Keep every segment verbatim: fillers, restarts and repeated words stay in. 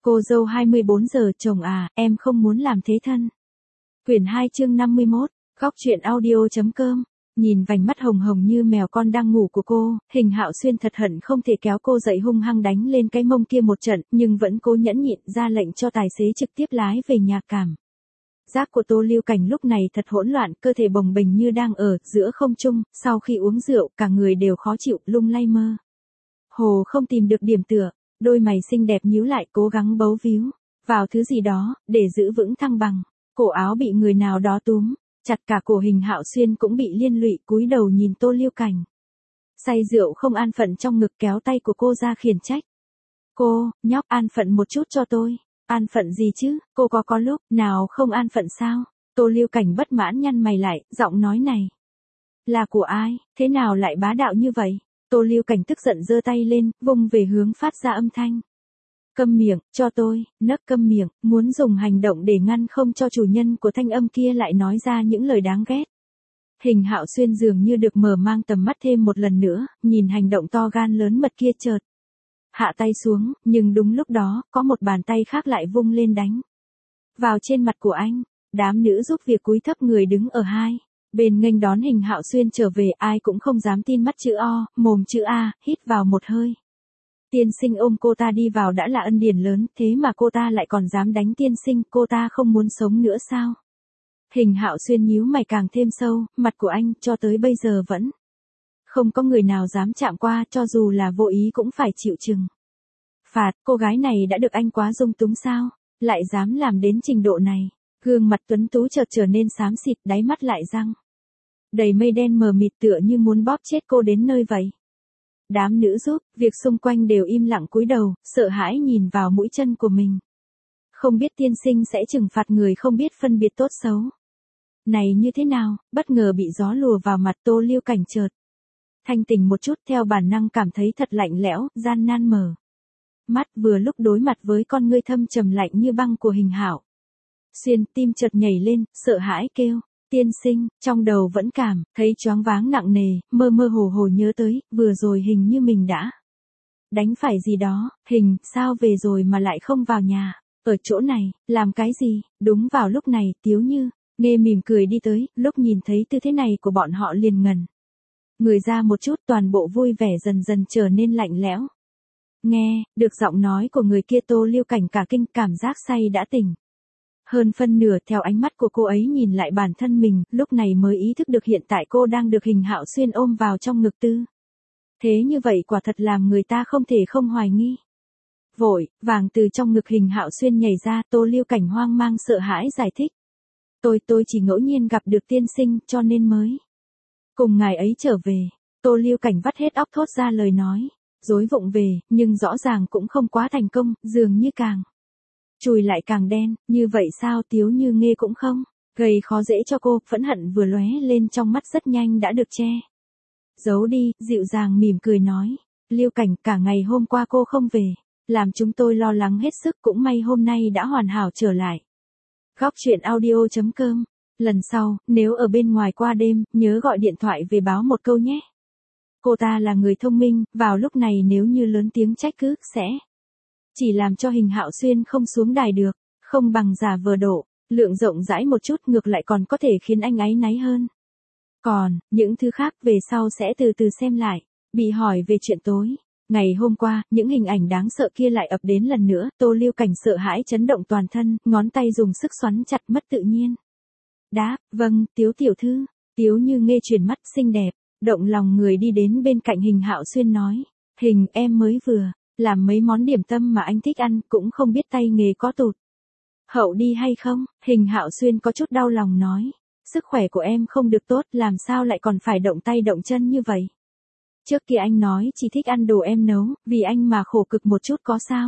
Cô dâu hai mươi bốn giờ, chồng à, em không muốn làm thế thân. Quyển hai chương năm mươi mốt, góc truyện audio.com. Nhìn vành mắt hồng hồng như mèo con đang ngủ của cô, Hình Hạo Xuyên thật hận không thể kéo cô dậy hung hăng đánh lên cái mông kia một trận, nhưng vẫn cố nhẫn nhịn ra lệnh cho tài xế trực tiếp lái về nhà. Cảm giác của Tô Lưu Cảnh lúc này thật hỗn loạn, cơ thể bồng bềnh như đang ở giữa không trung, sau khi uống rượu, cả người đều khó chịu, lung lay mơ hồ không tìm được điểm tựa, đôi mày xinh đẹp nhíu lại, cố gắng bấu víu vào thứ gì đó để giữ vững thăng bằng. Cổ áo bị người nào đó túm chặt, cả cổ Hình Hạo Xuyên cũng bị liên lụy, cúi đầu nhìn Tô Lưu Cảnh. Say rượu không an phận trong ngực, kéo tay của cô ra khiển trách. Cô, nhóc, an phận một chút cho tôi. An phận gì chứ, cô có có lúc nào không an phận sao? Tô Lưu Cảnh bất mãn nhăn mày lại, giọng nói này là của ai, thế nào lại bá đạo như vậy? Tô Lưu Cảnh tức giận giơ tay lên, vung về hướng phát ra âm thanh. Câm miệng, cho tôi, nấc câm miệng, muốn dùng hành động để ngăn không cho chủ nhân của thanh âm kia lại nói ra những lời đáng ghét. Hình Hạo Xuyên dường như được mở mang tầm mắt thêm một lần nữa, nhìn hành động to gan lớn mật kia chợt hạ tay xuống, nhưng đúng lúc đó, có một bàn tay khác lại vung lên đánh vào trên mặt của anh. Đám nữ giúp việc cúi thấp người đứng ở hai bên nghênh đón Hình Hạo Xuyên trở về, ai cũng không dám tin mắt chữ O, mồm chữ A, hít vào một hơi. Tiên sinh ôm cô ta đi vào đã là ân điển lớn, thế mà cô ta lại còn dám đánh tiên sinh, cô ta không muốn sống nữa sao? Hình Hạo Xuyên nhíu mày càng thêm sâu, mặt của anh cho tới bây giờ vẫn không có người nào dám chạm qua, cho dù là vô ý cũng phải chịu trừng phạt. Cô gái này đã được anh quá dung túng sao? Lại dám làm đến trình độ này. Gương mặt tuấn tú chợt trở nên xám xịt, đáy mắt lại răng đầy mây đen mờ mịt, tựa như muốn bóp chết cô đến nơi vậy. Đám nữ giúp việc xung quanh đều im lặng cúi đầu, sợ hãi nhìn vào mũi chân của mình. Không biết tiên sinh sẽ trừng phạt người không biết phân biệt tốt xấu này như thế nào? Bất ngờ bị gió lùa vào mặt, Tô Lưu Cảnh chợt thanh tỉnh một chút, theo bản năng cảm thấy thật lạnh lẽo, gian nan mở mắt, vừa lúc đối mặt với con ngươi thâm trầm lạnh như băng của Hình Hạo Xuyên. Tim chợt nhảy lên, sợ hãi kêu, tiên sinh, trong đầu vẫn cảm thấy choáng váng nặng nề, mơ mơ hồ hồ nhớ tới, vừa rồi hình như mình đã đánh phải gì đó. Hình, sao về rồi mà lại không vào nhà, ở chỗ này, làm cái gì? Đúng vào lúc này, Tiếu Như Nghê mỉm cười đi tới, lúc nhìn thấy tư thế này của bọn họ liền ngẩn người ra một chút, toàn bộ vui vẻ dần dần trở nên lạnh lẽo. Nghe được giọng nói của người kia, Tô Lưu Cảnh cả kinh, cảm giác say đã tỉnh hơn phân nửa. Theo ánh mắt của cô ấy nhìn lại bản thân mình, lúc này mới ý thức được hiện tại cô đang được Hình Hạo Xuyên ôm vào trong ngực tư. Thế như vậy quả thật làm người ta không thể không hoài nghi. Vội vàng từ trong ngực Hình Hạo Xuyên nhảy ra, Tô Lưu Cảnh hoang mang sợ hãi giải thích. Tôi tôi chỉ ngẫu nhiên gặp được tiên sinh, cho nên mới cùng ngài ấy trở về. Tô Lưu Cảnh vắt hết óc thốt ra lời nói dối vụng về, nhưng rõ ràng cũng không quá thành công, dường như càng chùi lại càng đen. Như vậy sao? Tiếu Như Nghê cũng không gây khó dễ cho cô, phẫn hận vừa lóe lên trong mắt rất nhanh đã được che giấu đi, dịu dàng mỉm cười nói. Lưu Cảnh, cả ngày hôm qua cô không về, làm chúng tôi lo lắng hết sức, cũng may hôm nay đã hoàn hảo trở lại. Góc truyện audio.com. Lần sau, nếu ở bên ngoài qua đêm, nhớ gọi điện thoại về báo một câu nhé. Cô ta là người thông minh, vào lúc này nếu như lớn tiếng trách cứ, sẽ chỉ làm cho Hình Hạo Xuyên không xuống đài được, không bằng giả vờ độ lượng rộng rãi một chút, ngược lại còn có thể khiến anh áy náy hơn. Còn, những thứ khác về sau sẽ từ từ xem lại. Bị hỏi về chuyện tối ngày hôm qua, những hình ảnh đáng sợ kia lại ập đến lần nữa, Tô Lưu Cảnh sợ hãi chấn động toàn thân, ngón tay dùng sức xoắn chặt, mất tự nhiên đáp, vâng, Tiếu tiểu thư. Tiếu Như Nghê chuyển mắt xinh đẹp, động lòng người đi đến bên cạnh Hình Hạo Xuyên nói. Hình, em mới vừa làm mấy món điểm tâm mà anh thích ăn, cũng không biết tay nghề có tụt hậu đi hay không. Hình Hạo Xuyên có chút đau lòng nói. Sức khỏe của em không được tốt, làm sao lại còn phải động tay động chân như vậy? Trước kia anh nói chỉ thích ăn đồ em nấu, vì anh mà khổ cực một chút có sao?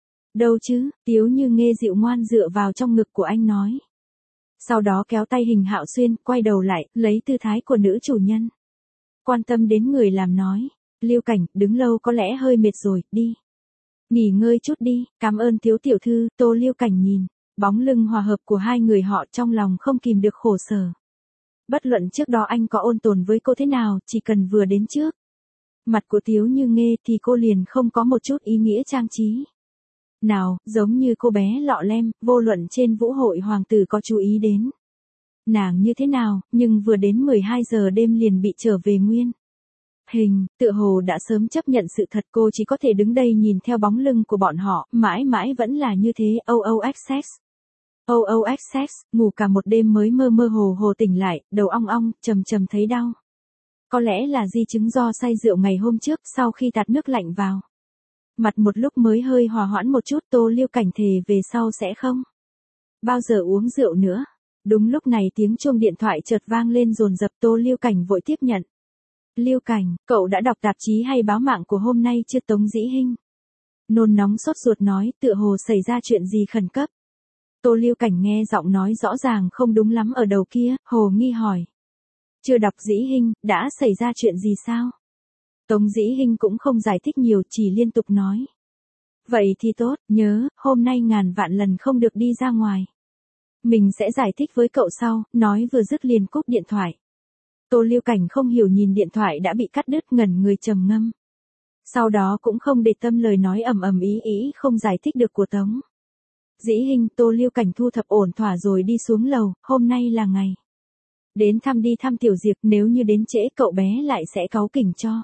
Đâu chứ? Tiếu Như Nghê dịu ngoan dựa vào trong ngực của anh nói. Sau đó kéo tay Hình Hạo Xuyên, quay đầu lại, lấy tư thái của nữ chủ nhân quan tâm đến người làm nói. Lưu Cảnh, đứng lâu có lẽ hơi mệt rồi, đi nghỉ ngơi chút đi. Cảm ơn Tiếu tiểu thư. Tô Lưu Cảnh nhìn bóng lưng hòa hợp của hai người họ, trong lòng không kìm được khổ sở. Bất luận trước đó anh có ôn tồn với cô thế nào, chỉ cần vừa đến trước mặt của Tiếu Như Nghê thì cô liền không có một chút ý nghĩa trang trí. Nào, giống như cô bé lọ lem, vô luận trên vũ hội hoàng tử có chú ý đến nàng như thế nào, nhưng vừa đến mười hai giờ đêm liền bị trở về nguyên hình, tựa hồ đã sớm chấp nhận sự thật, cô chỉ có thể đứng đây nhìn theo bóng lưng của bọn họ, mãi mãi vẫn là như thế. O O X X O O X X, ngủ cả một đêm mới mơ mơ hồ hồ tỉnh lại, đầu ong ong, trầm trầm thấy đau. Có lẽ là di chứng do say rượu ngày hôm trước, sau khi tạt nước lạnh vào mặt một lúc mới hơi hòa hoãn một chút. Tô Liêu Cảnh thề về sau sẽ không bao giờ uống rượu nữa. Đúng lúc này tiếng chuông điện thoại chợt vang lên dồn dập. Tô Liêu Cảnh vội tiếp nhận. Liêu Cảnh, cậu đã đọc tạp chí hay báo mạng của hôm nay chưa? Tống Dĩ Hinh nôn nóng sốt ruột nói, tựa hồ xảy ra chuyện gì khẩn cấp. Tô Liêu Cảnh nghe giọng nói rõ ràng không đúng lắm ở đầu kia, hồ nghi hỏi. Chưa đọc. Dĩ Hinh, đã xảy ra chuyện gì sao? Tống Dĩ Hinh cũng không giải thích nhiều, chỉ liên tục nói. Vậy thì tốt, nhớ, hôm nay ngàn vạn lần không được đi ra ngoài. Mình sẽ giải thích với cậu sau, nói vừa dứt liền cúp điện thoại. Tô Liêu Cảnh không hiểu nhìn điện thoại đã bị cắt đứt, ngẩn người trầm ngâm. Sau đó cũng không để tâm lời nói ầm ầm ý ý không giải thích được của Tống Dĩ Hinh. Tô Liêu Cảnh thu thập ổn thỏa rồi đi xuống lầu, hôm nay là ngày đến thăm đi thăm Tiểu Diệp, nếu như đến trễ cậu bé lại sẽ cáu kỉnh cho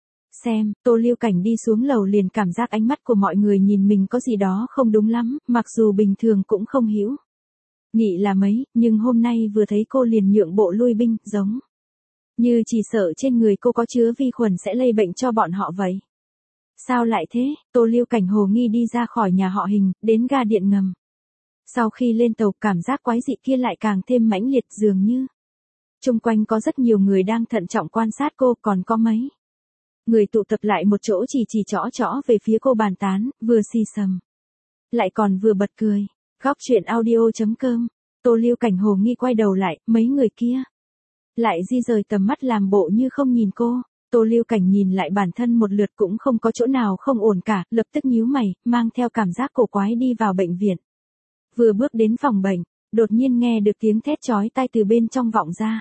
xem. Tô Liêu Cảnh đi xuống lầu liền cảm giác ánh mắt của mọi người nhìn mình có gì đó không đúng lắm, mặc dù bình thường cũng không hiểu nghĩ là mấy, nhưng hôm nay vừa thấy cô liền nhượng bộ lui binh, giống như chỉ sợ trên người cô có chứa vi khuẩn sẽ lây bệnh cho bọn họ vậy. Sao lại thế? Tô Liêu Cảnh hồ nghi đi ra khỏi nhà họ Hình, đến ga điện ngầm. Sau khi lên tàu, cảm giác quái dị kia lại càng thêm mãnh liệt, dường như chung quanh có rất nhiều người đang thận trọng quan sát cô, còn có mấy người tụ tập lại một chỗ chỉ chỉ chõ chõ về phía cô bàn tán, vừa xì xầm lại còn vừa bật cười. Góc truyện audio chấm com. Tô Liêu Cảnh hồ nghi quay đầu lại, mấy người kia lại di rời tầm mắt làm bộ như không nhìn cô. Tô Liêu Cảnh nhìn lại bản thân một lượt cũng không có chỗ nào không ổn cả, lập tức nhíu mày, mang theo cảm giác cổ quái đi vào bệnh viện. Vừa bước đến phòng bệnh, đột nhiên nghe được tiếng thét chói tai từ bên trong vọng ra.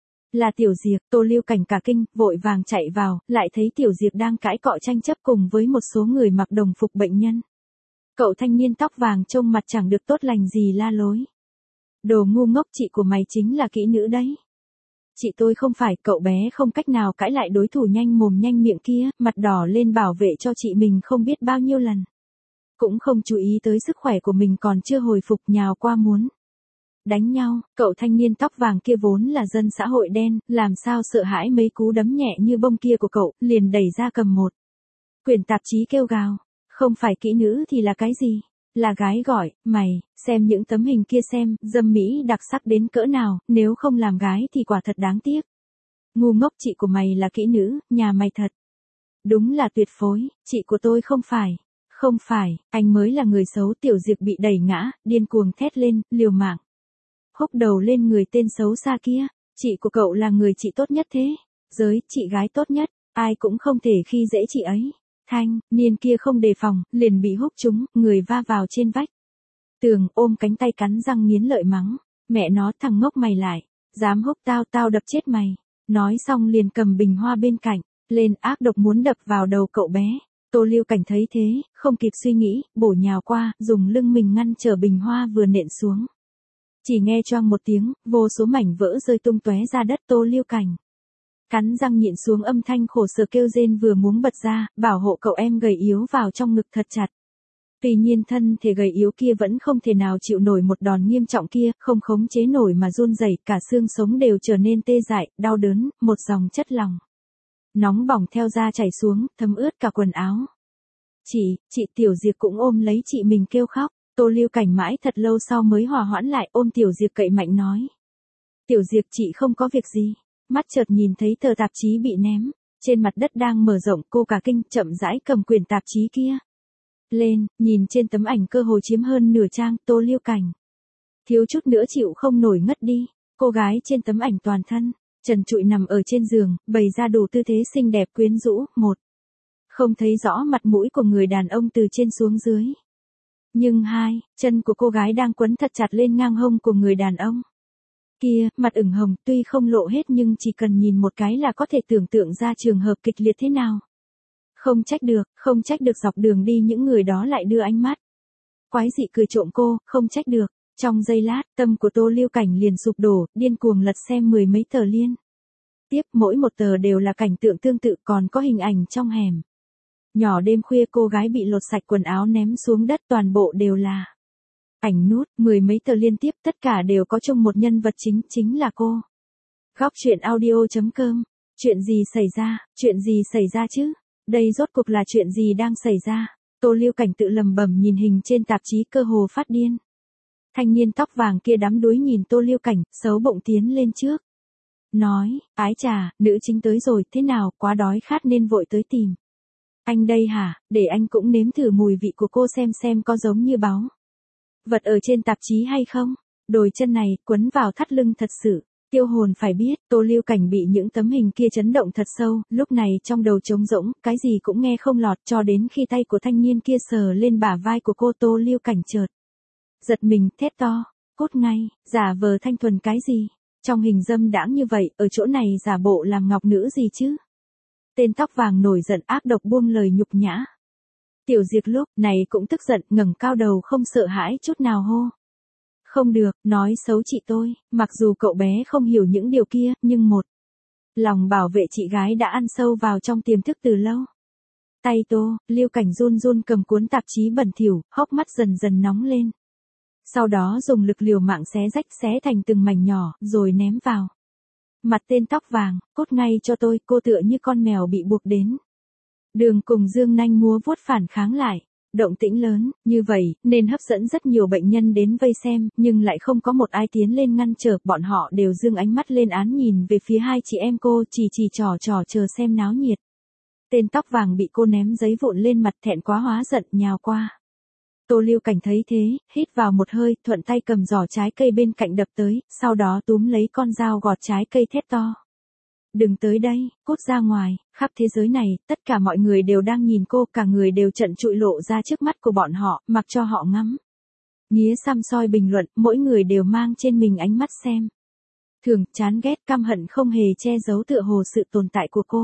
Là Tiểu Diệp. Tô Liêu Cảnh cả kinh, vội vàng chạy vào, lại thấy Tiểu Diệp đang cãi cọ tranh chấp cùng với một số người mặc đồng phục bệnh nhân. Cậu thanh niên tóc vàng trông mặt chẳng được tốt lành gì la lối. Đồ ngu ngốc, chị của mày chính là kỹ nữ đấy. Chị tôi không phải. Cậu bé không cách nào cãi lại đối thủ nhanh mồm nhanh miệng kia, mặt đỏ lên bảo vệ cho chị mình không biết bao nhiêu lần. Cũng không chú ý tới sức khỏe của mình còn chưa hồi phục, nhào qua muốn đánh nhau. Cậu thanh niên tóc vàng kia vốn là dân xã hội đen, làm sao sợ hãi mấy cú đấm nhẹ như bông kia của cậu, liền đẩy ra cầm một quyển tạp chí kêu gào. Không phải kỹ nữ thì là cái gì? Là gái gọi. Mày, xem những tấm hình kia xem, dâm mỹ đặc sắc đến cỡ nào, nếu không làm gái thì quả thật đáng tiếc. Ngu ngốc, chị của mày là kỹ nữ, nhà mày thật đúng là tuyệt phối. Chị của tôi không phải. Không phải, anh mới là người xấu. Tiểu Diệp bị đẩy ngã, điên cuồng thét lên, liều mạng húc đầu lên người tên xấu xa kia. Chị của cậu là người chị tốt nhất thế giới, chị gái tốt nhất, ai cũng không thể khi dễ chị ấy. Thanh niên kia không đề phòng, liền bị húc trúng, người va vào trên vách tường, ôm cánh tay cắn răng nghiến lợi mắng. Mẹ nó, thằng ngốc mày lại dám húc tao, tao đập chết mày. Nói xong liền cầm bình hoa bên cạnh lên, ác độc muốn đập vào đầu cậu bé. Tô Liêu Cảnh thấy thế, không kịp suy nghĩ, bổ nhào qua, dùng lưng mình ngăn trở bình hoa vừa nện xuống. Chỉ nghe choang một tiếng, vô số mảnh vỡ rơi tung tóe ra đất. Tô Liêu Cảnh cắn răng nhịn xuống âm thanh khổ sở kêu rên vừa muốn bật ra, bảo hộ cậu em gầy yếu vào trong ngực thật chặt. Tuy nhiên thân thể gầy yếu kia vẫn không thể nào chịu nổi một đòn nghiêm trọng kia, không khống chế nổi mà run rẩy, cả xương sống đều trở nên tê dại, đau đớn, một dòng chất lỏng nóng bỏng theo da chảy xuống, thấm ướt cả quần áo. Chị, chị. Tiểu Diệp cũng ôm lấy chị mình kêu khóc. Tô Liêu Cảnh mãi thật lâu sau mới hòa hoãn lại, ôm Tiểu Diệp cậy mạnh nói. Tiểu Diệp, chị không có việc gì. Mắt chợt nhìn thấy tờ tạp chí bị ném trên mặt đất đang mở rộng, cô cả kinh, chậm rãi cầm quyển tạp chí kia lên, nhìn trên tấm ảnh cơ hồ chiếm hơn nửa trang. Tô Liêu Cảnh thiếu chút nữa chịu không nổi ngất đi. Cô gái trên tấm ảnh toàn thân trần trụi nằm ở trên giường, bày ra đủ tư thế xinh đẹp quyến rũ. Một, không thấy rõ mặt mũi của người đàn ông từ trên xuống dưới. Nhưng hai, chân của cô gái đang quấn thật chặt lên ngang hông của người đàn ông kia, mặt ửng hồng, tuy không lộ hết nhưng chỉ cần nhìn một cái là có thể tưởng tượng ra trường hợp kịch liệt thế nào. Không trách được, không trách được dọc đường đi những người đó lại đưa ánh mắt quái dị cười trộm cô, không trách được. Trong giây lát, tâm của Tô Lưu Cảnh liền sụp đổ, điên cuồng lật xem mười mấy tờ liên. Tiếp, mỗi một tờ đều là cảnh tượng tương tự, còn có hình ảnh trong hẻm. Nhỏ đêm khuya cô gái bị lột sạch quần áo ném xuống đất, toàn bộ đều là ảnh nút, mười mấy tờ liên tiếp, tất cả đều có chung một nhân vật chính, chính là cô. Góc truyện audio chấm com. Chuyện gì xảy ra, chuyện gì xảy ra chứ? Đây rốt cuộc là chuyện gì đang xảy ra? Tô Lưu Cảnh tự lầm bầm nhìn hình trên tạp chí, cơ hồ phát điên. Thanh niên tóc vàng kia đắm đuối nhìn Tô Lưu Cảnh, xấu bụng tiến lên trước. Nói, ái chà, nữ chính tới rồi, thế nào, quá đói khát nên vội tới tìm. Anh đây hả, để anh cũng nếm thử mùi vị của cô xem xem có giống như báu vật ở trên tạp chí hay không. Đồi chân này, quấn vào thắt lưng thật sự. Tiêu hồn phải biết, Tô Lưu Cảnh bị những tấm hình kia chấn động thật sâu, lúc này trong đầu trống rỗng, cái gì cũng nghe không lọt, cho đến khi tay của thanh niên kia sờ lên bả vai của cô, Tô Lưu Cảnh chợt giật mình, thét to, cút ngay, giả vờ thanh thuần cái gì? Trong hình dâm đãng như vậy, ở chỗ này giả bộ làm ngọc nữ gì chứ? Tên tóc vàng nổi giận ác độc buông lời nhục nhã. Tiểu Diệp lúc này cũng tức giận, ngẩng cao đầu không sợ hãi chút nào hô. Không được, nói xấu chị tôi, mặc dù cậu bé không hiểu những điều kia, nhưng một lòng bảo vệ chị gái đã ăn sâu vào trong tiềm thức từ lâu. Tay Tô Lưu Cảnh run run cầm cuốn tạp chí bẩn thỉu, hốc mắt dần dần nóng lên. Sau đó dùng lực liều mạng xé rách, xé thành từng mảnh nhỏ, rồi ném vào mặt tên tóc vàng, cút ngay cho tôi, cô tựa như con mèo bị buộc đến đường cùng, dương nanh múa vuốt phản kháng lại. Động tĩnh lớn, như vậy, nên hấp dẫn rất nhiều bệnh nhân đến vây xem, nhưng lại không có một ai tiến lên ngăn trở, bọn họ đều dương ánh mắt lên án nhìn về phía hai chị em cô, chỉ chỉ trò trò chờ xem náo nhiệt. Tên tóc vàng bị cô ném giấy vụn lên mặt, thẹn quá hóa giận, nhào qua. Tô Lưu Cảnh thấy thế, hít vào một hơi, thuận tay cầm giỏ trái cây bên cạnh đập tới, sau đó túm lấy con dao gọt trái cây, thét to. Đừng tới đây, cút ra ngoài, khắp thế giới này, tất cả mọi người đều đang nhìn cô, cả người đều trợn trụi lộ ra trước mắt của bọn họ, mặc cho họ ngắm. Nghía xăm soi bình luận, mỗi người đều mang trên mình ánh mắt xem thường, chán ghét, căm hận không hề che giấu, tựa hồ sự tồn tại của cô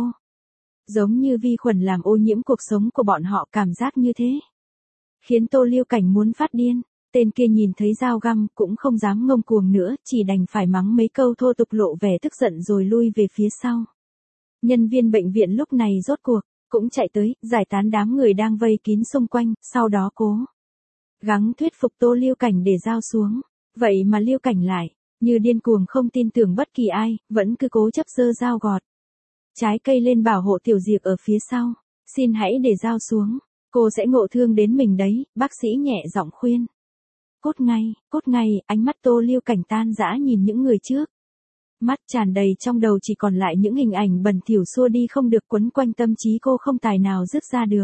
giống như vi khuẩn làm ô nhiễm cuộc sống của bọn họ, cảm giác như thế khiến Tô Lưu Cảnh muốn phát điên. Tên kia nhìn thấy dao găm cũng không dám ngông cuồng nữa, chỉ đành phải mắng mấy câu thô tục, lộ vẻ tức giận rồi lui về phía sau. Nhân viên bệnh viện lúc này rốt cuộc cũng chạy tới, giải tán đám người đang vây kín xung quanh, sau đó cố gắng thuyết phục Tô Lưu Cảnh để dao xuống. Vậy mà Lưu Cảnh lại như điên cuồng, không tin tưởng bất kỳ ai, vẫn cứ cố chấp giơ dao gọt trái cây lên, bảo hộ Tiểu Diệp ở phía sau. Xin hãy để dao xuống, cô sẽ ngộ thương đến mình đấy, bác sĩ nhẹ giọng khuyên. Cút ngay, cút ngay, ánh mắt Tô Lưu Cảnh tan rã nhìn những người trước. Mắt tràn đầy, trong đầu chỉ còn lại những hình ảnh bẩn thỉu xua đi không được, quấn quanh tâm trí cô không tài nào dứt ra được.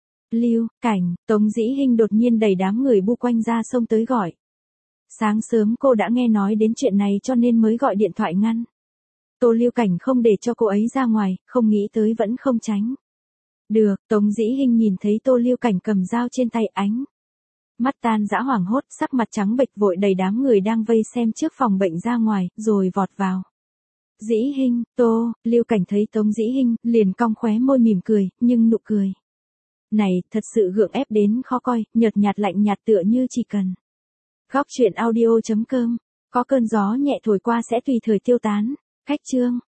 Lưu Cảnh, Tống Dĩ Hinh đột nhiên đẩy đám người bu quanh ra, xông tới gọi. Sáng sớm cô đã nghe nói đến chuyện này cho nên mới gọi điện thoại ngăn. Tô Lưu Cảnh không để cho cô ấy ra ngoài, không nghĩ tới vẫn không tránh được. Tống Dĩ Hinh nhìn thấy Tô Lưu Cảnh cầm dao trên tay, ánh mắt tan dã hoảng hốt, sắc mặt trắng bệch, vội đẩy đám người đang vây xem trước phòng bệnh ra ngoài, rồi vọt vào. Dĩ Hinh, Tô Lưu Cảnh thấy Tống Dĩ Hinh, liền cong khóe môi mỉm cười, nhưng nụ cười này thật sự gượng ép đến khó coi, nhợt nhạt lạnh nhạt, tựa như chỉ cần góc truyện audio chấm com có cơn gió nhẹ thổi qua sẽ tùy thời tiêu tán. Cách chương